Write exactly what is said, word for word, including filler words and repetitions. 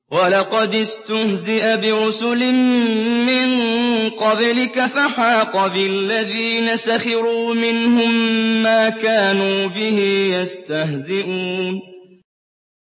وَلَقَدِ اسْتُهْزِئَ بِرُسُلٍ مِّن قَبْلِكَ فَحَاقَ بِالَّذِينَ سَخِرُوا مِنْهُم مَّا كَانُوا بِهِ يَسْتَهْزِئُونَ